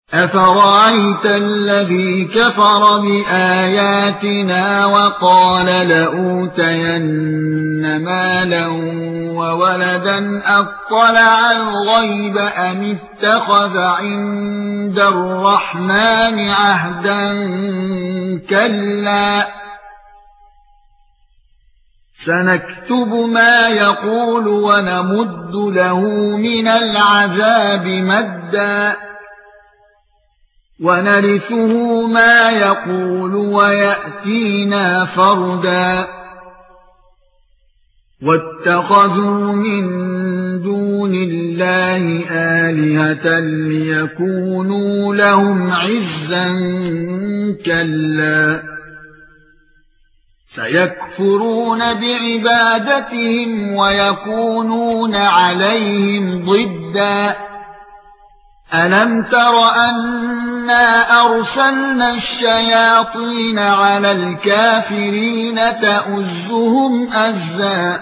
أَفَرَأَيْتَ الَّذِي كَفَرَ بِآيَاتِنَا وَقَالَ لَأُوتَيَنَّ مَالًا وَوَلَدًا أَطَّلَعَ الْغَيْبَ أَمِ اتَّخَذَ عِندَ الرَّحْمَنِ عَهْدًا كَلَّا سَنَكْتُبُ مَا يَقُولُ وَنَمُدُّ لَهُ مِنَ الْعَذَابِ مَدًّا وَنَرِثُهُ مَا يَقُولُ وَيَأْتِينَا فَرْدًا وَاتَّخَذُوا مِن دُونِ اللَّهِ آلِهَةً لِيَكُونُوا لَهُمْ عِزًّا كَلَّا سَيَكْفُرُونَ بِعِبَادَتِهِمْ وَيَكُونُونَ عَلَيْهِمْ ضِدًّا أَلَمْ تَرَ أَنَّا أَرْسَلْنَا الشَّيَاطِينَ عَلَى الْكَافِرِينَ تَؤُزُّهُمْ أَزًّا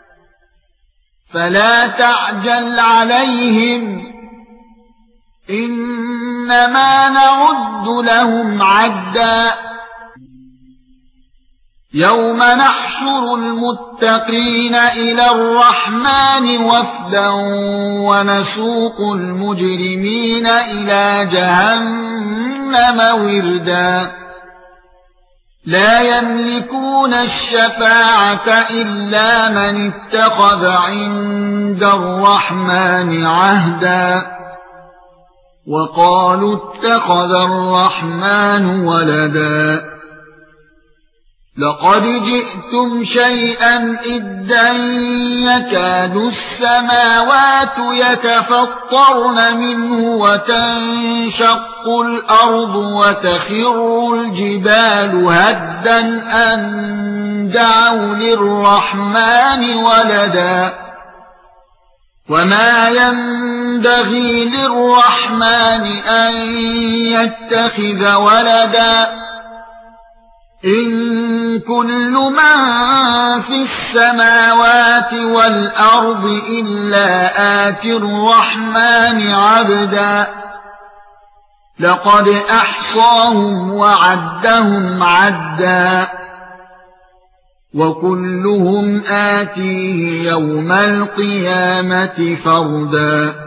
فَلَا تَعْجَلْ عَلَيْهِمْ إِنَّمَا نَعُدُّ لَهُمْ عَدًّا يَوْمَ نَحْشُرُ الْمُتَّقِينَ إِلَى الرَّحْمَنِ وَفْدًا وَنَسُوقُ الْمُجْرِمِينَ إِلَى جَهَنَّمَ وِرْدًا لَا يَمْلِكُونَ الشَّفَاعَةَ إِلَّا مَنِ اتَّخَذَ عِندَ الرَّحْمَنِ عَهْدًا وَقَالُوا اتَّخَذَ الرَّحْمَنُ وَلَدًا لَقَدْ جِئْتُمْ شَيْئًا إِدًّا يَكَادُ السَّمَاوَاتُ يَتَفَطَّرْنَ مِنْهُ وَتَنشَقُّ الْأَرْضُ وَتَخِرُّ الْجِبَالُ هَدًّا أَن دَعَوْا لِلرَّحْمَنِ وَلَدًا وَمَا يَنبَغِي لِلرَّحْمَنِ أَن يَتَّخِذَ وَلَدًا إِن كُلُّ مَن فِي السَّمَاوَاتِ وَالْأَرْضِ إِلَّا آتِي الرَّحْمَنِ عَبْدًا لَقَدْ أَحْصَاهُمْ وَعَدَّهُمْ عَدًّا وَكُلُّهُمْ آتِيهِ يَوْمَ الْقِيَامَةِ فَرْدًا